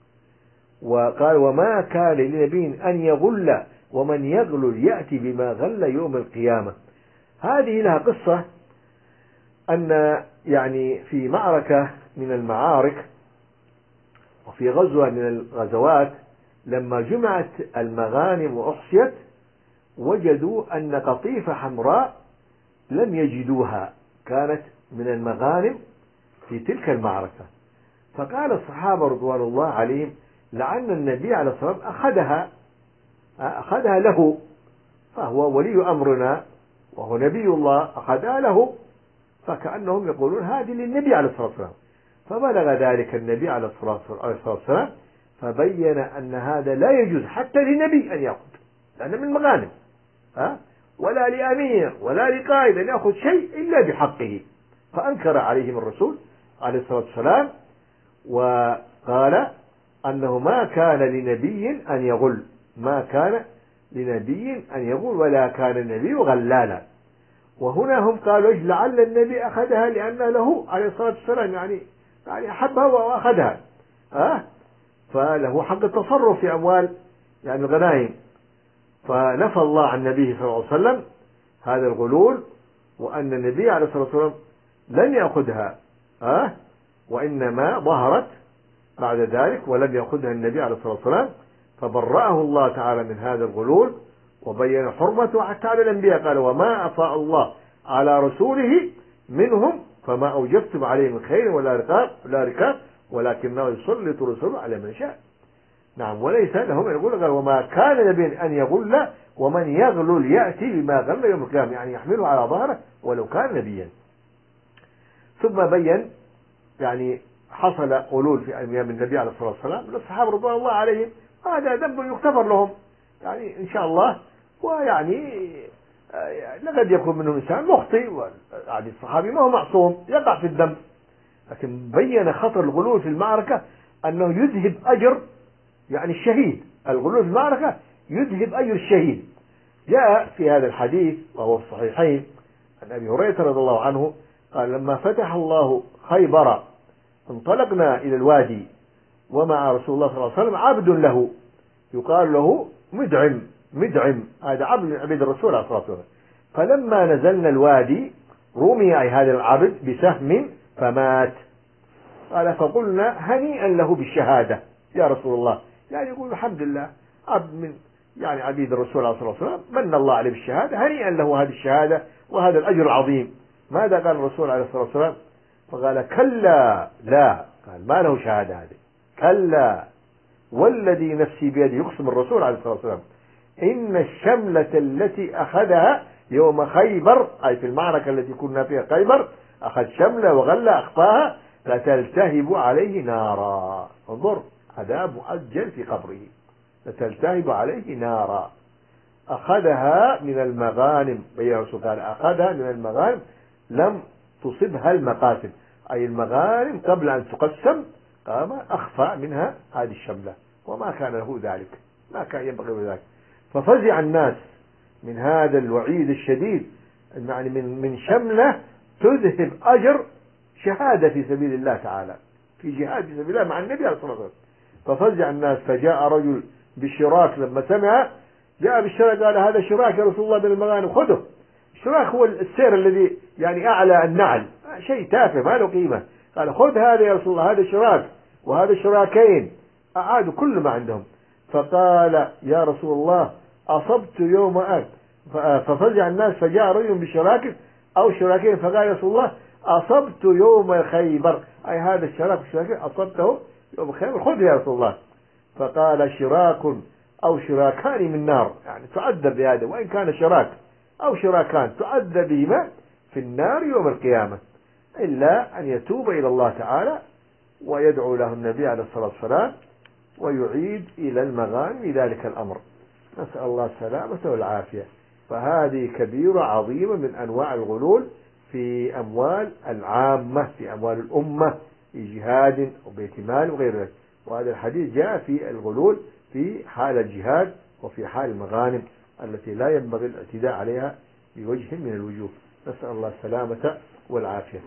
وقال وما كان لنبي أن يغل ومن يغل يأتي بما غل يوم القيامة. هذه لها قصة، أن يعني في معركة من المعارك وفي غزوة من الغزوات لما جمعت المغانم وأحصيت وجدوا أن قطيفة حمراء لم يجدوها، كانت من المغانم في تلك المعركة. فقال الصحابة رضوان الله عليهم لعل النبي عليه الصلاة والسلام أخذها أخذها له، فهو ولي أمرنا وهو نبي الله، أخذها له، فكأنهم يقولون هذه للنبي عليه الصلاة والسلام. فبلغ ذلك النبي عليه الصلاة والسلام فبين أن هذا لا يجوز حتى لنبي أن يأخذ، لأنه من مغانم، ها؟ ولا لأمير ولا لقائد أن يأخذ شيء إلا بحقه. فأنكر عليهم الرسول عليه الصلاة والسلام وقال أنه ما كان لنبي أن يغل، ما كان لنبي أن يغل ولا كان النبي غلالا. وهنا هم قالوا لعل النبي أخذها لأن له عليه الصلاة والسلام يعني يعني أحبها وأخذها، أه؟ فله حق التصرف في أموال يعني الغنائم. فنفى الله عن النبي صلى الله عليه وسلم هذا الغلول، وأن النبي عليه الصلاة والسلام لن يأخذها، أه؟ وإنما ظهرت بعد ذلك ولم يأخذها النبي عليه الصلاة والسلام، فبرأه الله تعالى من هذا الغلول وبين حرمته حتى على الأنبياء. قال وما أفاء الله على رسوله منهم فما أوجبتم عليه من خير ولا ركاب ولا ركاب ولكنه يسلط رسوله على من شاء. نعم، وليس لهم أن يقول قال وما كان نبي أن يغل ومن يغلل يأتي بما غل يوم القيامة، يعني يحمله على ظهره ولو كان نبيا. ثم بين يعني حصل غلول في أيام النبي عليه الصلاة والسلام للصحابة رضوان الله عليهم، هذا ذنب يغتفر لهم يعني إن شاء الله، ويعني لقد يكون منهم إنسان مخطئ، يعني الصحابي ما هو معصوم يقع في الذنب، لكن بين خطر الغلول في المعركة أنه يذهب أجر يعني الشهيد، الغلول في المعركة يذهب أجر الشهيد. جاء في هذا الحديث وهو في الصحيحين عن أبي هريرة رضي الله عنه قال لما فتح الله خيبر انطلقنا إلى الوادي ومع رسول الله صلى الله عليه وسلم عبد له يقال له مدعم، مدعم هذا عبد من عبيد الرسول عليه الصلاة والسلام. فلما نزلنا الوادي رمي أي هذا العبد بسهم فمات. قال فقلنا هنيئا له بالشهادة يا رسول الله، يعني يقول الحمد لله عبد من يعني عبيد الرسول عليه الصلاة والسلام من الله عليه بالشهادة، هنيئا له هذه الشهادة وهذا الأجر العظيم. ماذا قال الرسول عليه الصلاة والسلام؟ فقال كلا لا، قال ما له شهادة هذه، كلا والذي نفسي بيده، يقسم الرسول عليه الصلاة والسلام إن الشملة التي أخذها يوم خيبر أي في المعركة التي كنا فيها خيبر، أخذ شملة وغلة أخطاها لتلتهب عليه نارا. انظر عذاب مؤجل في قبره، لتلتهب عليه نارا. أخذها من المغانم، بين الرسول قال أخذها من المغانم لم تصبها المقاسم، أي المغانم قبل أن تقسم قام أخفى منها هذه الشملة، وما كان له ذلك، ما كان ينبغي ذلك. ففزع الناس من هذا الوعيد الشديد، يعني من من شملة تذهب أجر شهادة في سبيل الله تعالى، في جهاد في سبيل الله مع النبي عليه الصلاة والسلام. ففزع الناس، فجاء رجل بشراك لما سمع، جاء بالشراك قال هذا شراك يا رسول الله من المغانم، خذه. الشراك هو السير الذي يعني أعلى النعل، شيء تافه ما له قيمة. قال خذ هذا يا رسول الله، هذا شراك وهذا شراكين، أعادوا كل ما عندهم. فقال يا رسول الله أصبت يوم أن، ففزع الناس، فجاء رجل بشراك أو شراكين فقال يا رسول الله أصبت يوم خيبر، أي هذا الشراك والشراكين أصبته يوم خيبر، خذ يا رسول الله. فقال شراك أو شراكان من نار، يعني تعذب بهذا، وإن كان شراك أو شراكان تعذب بهما في النار يوم القيامة، إلا أن يتوب إلى الله تعالى ويدعو له النبي عليه الصلاة والسلام ويعيد إلى المغانم ذلك الأمر. نسأل الله السلامة والعافية. فهذه كبيرة عظيمة من أنواع الغلول في أموال العامة، في أموال الأمة، في جهاد أو بيت مال وغير ذلك. وهذا الحديث جاء في الغلول في حال الجهاد وفي حال المغانم التي لا ينبغي الاعتداء عليها بوجه من الوجوه. نسأل الله السلامة والعافية.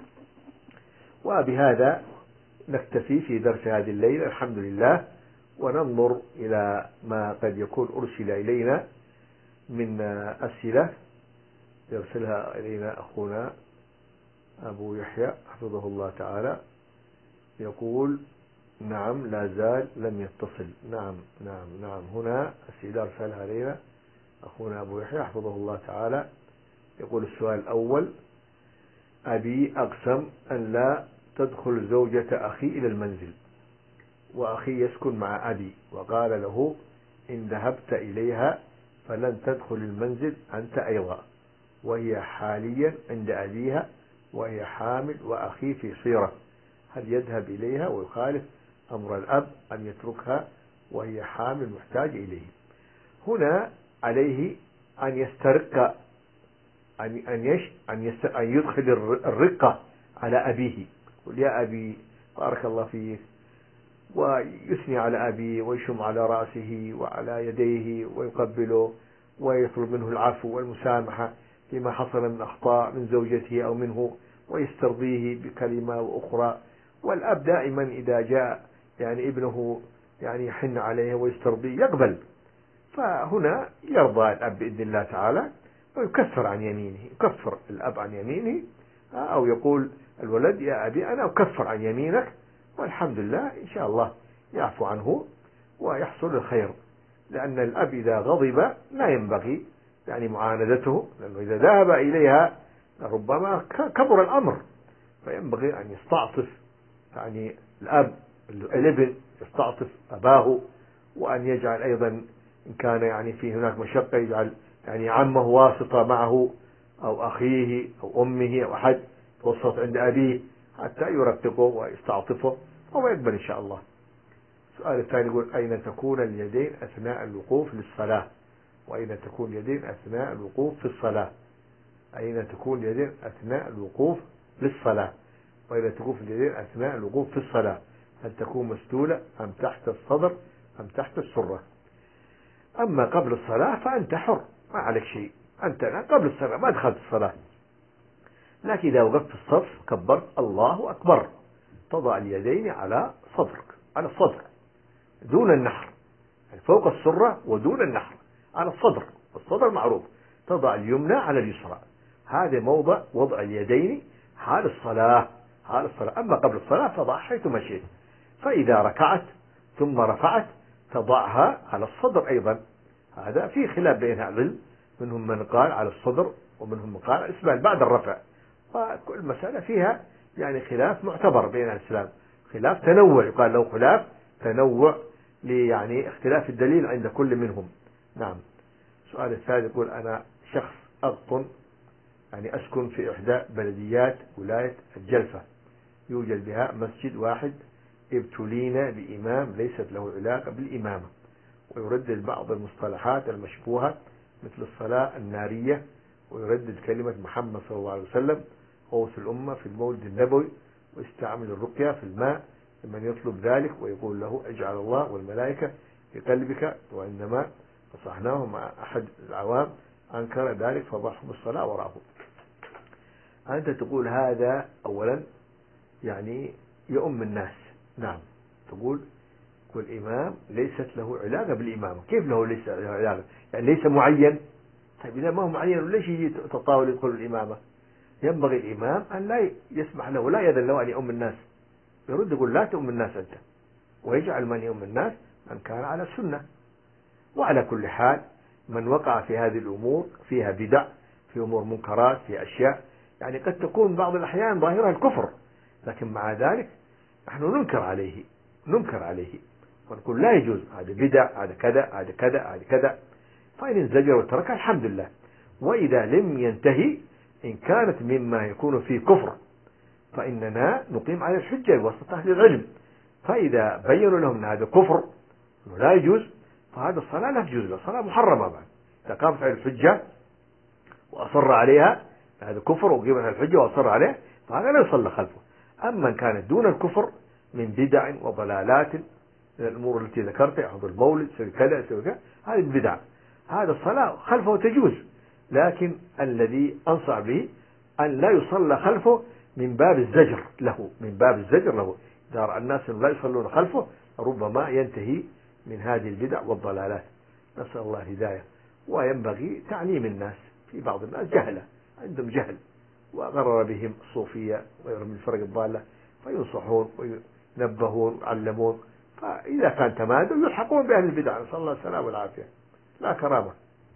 وبهذا نكتفي في درس هذه الليلة الحمد لله، وننظر إلى ما قد يكون أرسل إلينا من أسئلة يرسلها إلينا أخونا أبو يحيى حفظه الله تعالى. يقول نعم لا زال لم يتصل. نعم نعم نعم هنا أسئلة أرسلها إلينا أخونا أبو يحيى حفظه الله تعالى. يقول السؤال الأول: أبي أقسم أن لا تدخل زوجة أخي إلى المنزل، وأخي يسكن مع أبي، وقال له إن ذهبت إليها فلن تدخل المنزل أنت أيضا، وهي حاليا عند أبيها وهي حامل وأخي في صيرة، هل يذهب إليها ويخالف أمر الأب أن يتركها وهي حامل محتاج إليه؟ هنا عليه أن يسترق، أن أن يش أن, يست... أن يدخل الرقة على أبيه، يقول يا أبي بارك الله فيك، ويثني على أبيه ويشم على رأسه وعلى يديه ويقبله ويطلب منه العفو والمسامحة فيما حصل من أخطاء من زوجته أو منه، ويسترضيه بكلمة وأخرى. والأب دائما إذا جاء يعني ابنه يعني يحن عليه ويسترضيه يقبل، فهنا يرضى الأب بإذن الله تعالى ويكفر عن يمينه، يكفر الأب عن يمينه، أو يقول الولد يا أبي أنا أكفر عن يمينك، والحمد لله إن شاء الله يعفو عنه ويحصل الخير. لأن الأب إذا غضب لا ينبغي يعني معاندته، لأنه إذا ذهب إليها ربما كبر الأمر، فينبغي أن يستعطف يعني الأب الابن يستعطف أباه، وأن يجعل أيضا إن كان يعني في هناك مشقة يجعل يعني عمه واسطة معه أو أخيه أو أمه أو أحد توسط عند أبيه حتى يرققه ويستعطفه أو يقبل إن شاء الله. السؤال الثاني يقول أين تكون اليدين أثناء الوقوف للصلاة؟ وأين تكون اليدين أثناء الوقوف في الصلاة؟ أين تكون اليدين أثناء الوقوف للصلاة؟ وأين تكون اليدين أثناء الوقوف في الصلاة؟ هل تكون مسدولة أم تحت الصدر أم تحت السرة؟ أما قبل الصلاة فأنت حر، ما عليك شيء، أنت قبل الصلاة ما دخلت الصلاة، لكن إذا وقفت في الصف كبرت الله أكبر، تضع اليدين على صدرك، على الصدر دون النحر، يعني فوق السرة ودون النحر، على الصدر، الصدر معروف، تضع اليمنى على اليسرى، هذا موضع وضع اليدين حال الصلاة، حال الصلاة. أما قبل الصلاة فضع حيث مشيت، فإذا ركعت ثم رفعت تضعها على الصدر أيضا. هذا في خلاف بين أهل العلم، منهم من قال على الصدر ومنهم من قال على الإسبال بعد الرفع، وكل مسألة فيها يعني خلاف معتبر بين الإسلام، خلاف تنوع، يقال له خلاف تنوع يعني اختلاف الدليل عند كل منهم. نعم. السؤال الثالث يقول أنا شخص أغطن يعني أسكن في إحدى بلديات ولاية الجلفة، يوجد بها مسجد واحد، ابتلينا بإمام ليست له علاقة بالإمامة، ويردد بعض المصطلحات المشبوهة مثل الصلاة النارية، ويردد كلمة محمد صلى الله عليه وسلم، غوث الأمة في المولد النبوي، واستعمل الرقية في الماء لمن يطلب ذلك، ويقول له اجعل الله والملائكة في قلبك، وإنما نصحناه مع أحد العوام أنكر ذلك فضحه بالصلاة وراه. أنت تقول هذا أولا يعني يؤم الناس. نعم، تقول كل إمام ليست له علاقة بالإمامة. كيف له ليس له علاقة؟ يعني ليس معين. طيب إذا ما هو معين ليش يجي تطاول يدخل الإمامة؟ ينبغي الإمام أن لا يسمح له، لا يذن له أن يؤم الناس، يرد يقول لا تؤم الناس أنت، ويجعل من يؤم الناس من كان على السنة. وعلى كل حال من وقع في هذه الأمور فيها بدع، في أمور منكرات، في أشياء يعني قد تكون بعض الأحيان ظاهرها الكفر، لكن مع ذلك نحن ننكر عليه ننكر عليه ونقول لا يجوز، هذا بدع، هذا كذا، هذا كذا، هذا كذا. فإن انزجر وترك الحمد لله. وإذا لم ينتهي، إن كانت مما يكون فيه كفر، فإننا نقيم على الحجة بواسطة أهل العلم. فإذا بينوا لهم أن هذا كفر لا يجوز، فهذا الصلاة لا تجوز له، الصلاة محرمة بعد. إذا قامت على الحجة وأصر عليها، هذا كفر، وقيمت على الحجة وأصر عليه، فهذا لا يصلى خلفه. أما إن كانت دون الكفر من بدع وضلالات من الأمور التي ذكرتها، يحضر المولد، يسوي كذا يسوي كذا، هذه البدع، هذا الصلاة خلفه تجوز. لكن الذي أنصح به أن لا يصلى خلفه من باب الزجر له، من باب الزجر له. إذا رأى الناس لا يصلون خلفه ربما ينتهي من هذه البدع والضلالات. نسأل الله الهداية. وينبغي تعليم الناس، في بعض الناس جهلة، عندهم جهل، وغرر بهم الصوفية وغيرهم من الفرق الضالة، فينصحون وينبهون ويعلمون، فإذا كان تمادوا يلحقون بأهل البدع. نسأل الله السلامة والعافية، لا كرامة.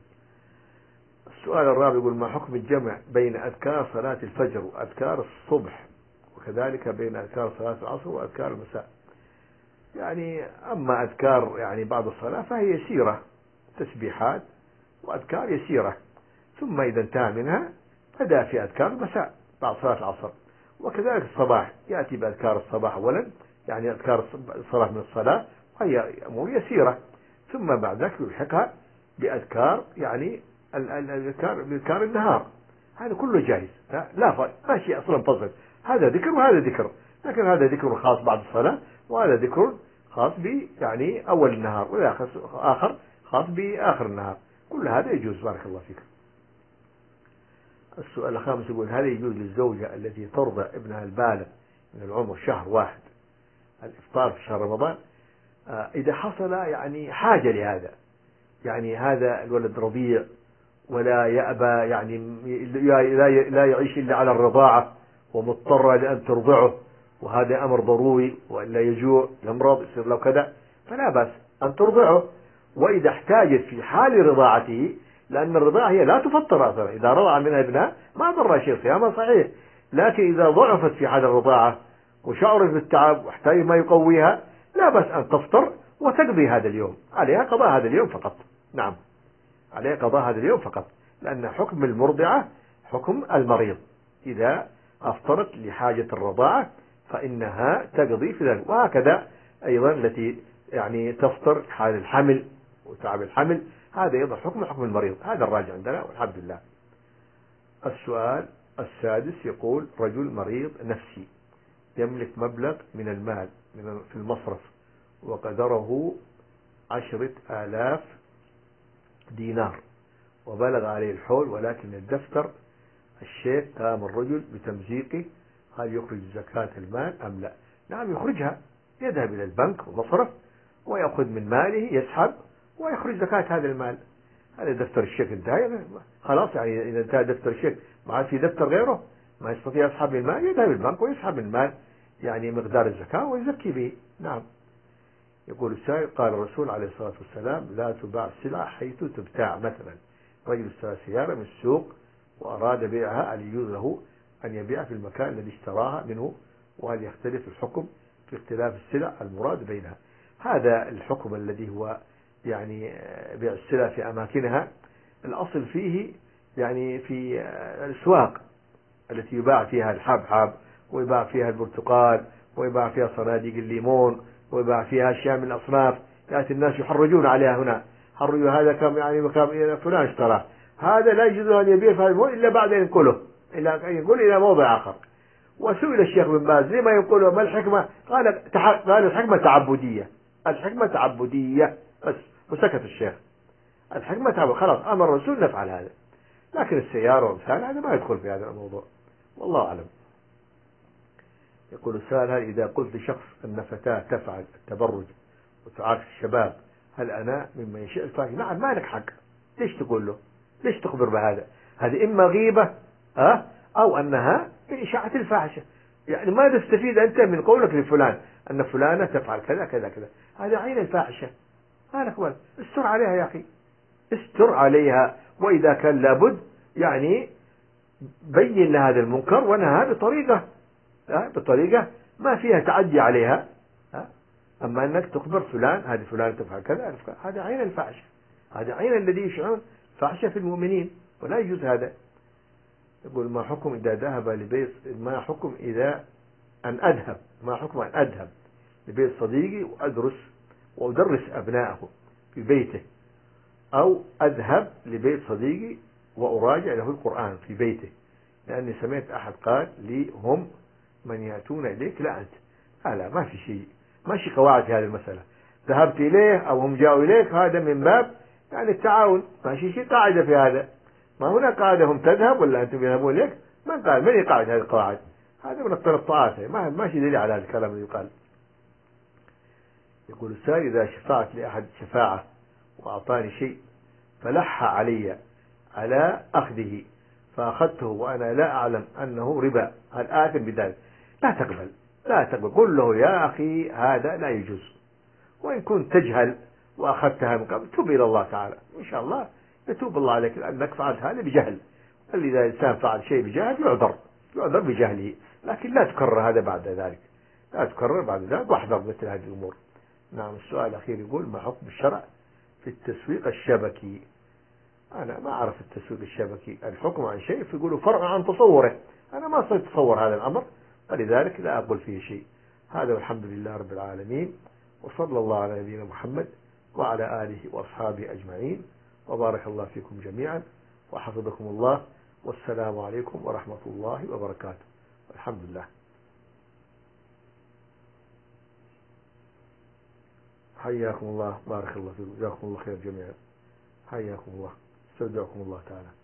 السؤال الرابع يقول ما حكم الجمع بين أذكار صلاة الفجر وأذكار الصبح، وكذلك بين أذكار صلاة العصر وأذكار المساء؟ يعني أما أذكار يعني بعد الصلاة فهي يسيرة، تسبيحات وأذكار يسيرة، ثم إذا انتهى منها بدأ في أذكار المساء بعد صلاة العصر. وكذلك الصباح يأتي بأذكار الصباح أولا، يعني أذكار الصلاة من الصلاة، وهي أمور يسيرة، ثم بعد ذلك يلحقها بأذكار يعني الأذكار بأذكار النهار. هذا كله جائز، لا, لا فرق، ما شيء أصلا فصل، هذا ذكر وهذا ذكر، لكن هذا ذكر خاص بعد الصلاة، وهذا ذكر خاص ب يعني أول النهار، والآخر خاص بآخر النهار. كل هذا يجوز. بارك الله فيك. السؤال الخامس يقول هل يجوز للزوجة التي ترضى ابنها البالغ من العمر شهر واحد الإفطار في شهر رمضان آه إذا حصل يعني حاجة لهذا، يعني هذا الولد رضيع ولا يأبى، يعني لا يعيش إلا على الرضاعة ومضطرة لأن ترضعه، وهذا أمر ضروري، وإلا يجوع يمرض يصير له كذا، فلا بأس أن ترضعه. وإذا احتاجت في حال رضاعته، لأن الرضاعة هي لا تفطر أثرا، إذا رضع منها ابنها ما ضر شيء، صيامها صحيح. لكن إذا ضعفت في حال الرضاعة وشعرت بالتعب واحتاج ما يقويها، لا بأس أن تفطر وتقضي هذا اليوم، عليها قضاء هذا اليوم فقط. نعم، عليها قضاء هذا اليوم فقط، لأن حكم المرضعة حكم المريض، إذا أفطرت لحاجة الرضاعة فإنها تقضي في ذلك. وهكذا أيضا التي يعني تفطر حال الحمل وتعب الحمل، هذا أيضا حكم حكم المريض. هذا الراجع عندنا والحمد لله. السؤال السادس يقول رجل مريض نفسي يملك مبلغ من المال من في المصرف، وقدره عشرة آلاف دينار، وبلغ عليه الحول، ولكن الدفتر الشيخ قام الرجل بتمزيقه، هل يخرج زكاة المال أم لا؟ نعم يخرجها، يذهب إلى البنك ومصرف ويأخذ من ماله يسحب ويخرج زكاة هذا المال. هذا دفتر الشيك انتهى خلاص، يعني إذا انتهى دفتر الشيك ما عاد في دفتر غيره ما يستطيع يسحب من المال، يذهب البنك ويسحب من المال يعني مقدار الزكاة ويزكي به. نعم. يقول السائل قال الرسول عليه الصلاة والسلام لا تباع السلعة حيث تبتاع. مثلا رجل اشترى سيارة من السوق وأراد بيعها، هل يجوز له أن يبيع في المكان الذي اشتراها منه؟ وهل يختلف الحكم في اختلاف السلع المراد بينها؟ هذا الحكم الذي هو يعني بيع السلع في أماكنها، الأصل فيه يعني في الأسواق التي يباع فيها الحبحب ويباع فيها البرتقال ويباع فيها صناديق الليمون ويباع فيها أشياء من الأصناف، يأتي الناس يحرجون عليها هنا، حرجوا هذا كم يعني مكان فلان اشتراه، هذا لا يجوز أن يبيع فهذا إلا بعد أن ينقله، إلى يقول إلى موضع آخر. وسئل الشيخ بن باز لما يقول ما الحكمة؟ قال قال الحكمة تعبدية، الحكمة تعبدية بس، وسكت الشيخ. الحكمة تعبدية، خلاص أمر الرسول نفعل هذا، لكن السيارة وامثال هذا ما يدخل في هذا الموضوع، والله أعلم. يقول السائل: هل إذا قلت لشخص أن فتاة تفعل التبرج وتعاكس الشباب هل أنا ممن يشاء الفاحشة؟ نعم، ما لك حق. ليش تقول له؟ ليش تخبر بهذا؟ هذه إما غيبة أه؟ أو أنها من إشاعة الفاحشة. يعني ما تستفيد أنت من قولك لفلان أن فلانة تفعل كذا كذا كذا، هذا عين الفاحشة. ما لك ولا استر عليها يا أخي، استر عليها. وإذا كان لابد يعني بين لها هذا المنكر ونهى بطريقة أه؟ بطريقة ما فيها تعدي عليها أه؟ أما أنك تخبر فلان هذه فلان تفعل كذا، هذا عين الفاحشة، هذا عين الذي يشعرون فاحشة في المؤمنين، ولا يجوز هذا. يقول: ما حكم إذا ذهب لبيت ما حكم إذا أن أذهب ما حكم أن أذهب لبيت صديقي وأدرس وأدرس أبنائه في بيته، أو أذهب لبيت صديقي وأراجع له القرآن في بيته، لأني سمعت أحد قال لي هم من يأتون إليك لا أنت. لا ما في شيء، ماشي قواعد في هذه المسألة. ذهبت إليه أو هم جاءوا إليك، هذا من باب يعني التعاون، ماشي شيء قاعدة في هذا. ما هنا قاعدة هم تذهب ولا أنتم يذهبون إليك، من قال؟ من يقاعد هذه القواعد؟ هذا من التنطعات، ما ماشي دليل على هذا الكلام اللي يقال. يقول السائل: إذا شفعت لأحد شفاعة وأعطاني شيء فلح علي على أخذه فأخذته وأنا لا أعلم أنه ربا، هل آثم بذلك؟ لا تقبل، لا تقبل. قل له: يا أخي هذا لا يجوز، وإن كنت تجهل وأخذتها من قبل توب إلى الله تعالى، إن شاء الله يتوب الله عليك، لأنك فعلت هذا بجهل. إذا الإنسان فعل شيء بجهل يعذر، يعذر بجهله، لكن لا تكرر هذا بعد ذلك، لا تكرر بعد ذلك، واحذر مثل هذه الأمور. نعم. السؤال الأخير يقول: ما حكم الشرع في التسويق الشبكي؟ أنا ما أعرف التسويق الشبكي، الحكم عن شيء فيقولوا فرع عن تصوره، أنا ما صرت أتصور هذا الأمر، فلذلك لا أقول فيه شيء. هذا والحمد لله رب العالمين، وصلى الله على نبينا محمد وعلى آله وأصحابه أجمعين، وبارك الله فيكم جميعا وحفظكم الله، والسلام عليكم ورحمة الله وبركاته، والحمد لله. حياكم الله، بارك الله فيكم، جزاكم الله خير جميعا، حياكم الله، استودعكم الله تعالى.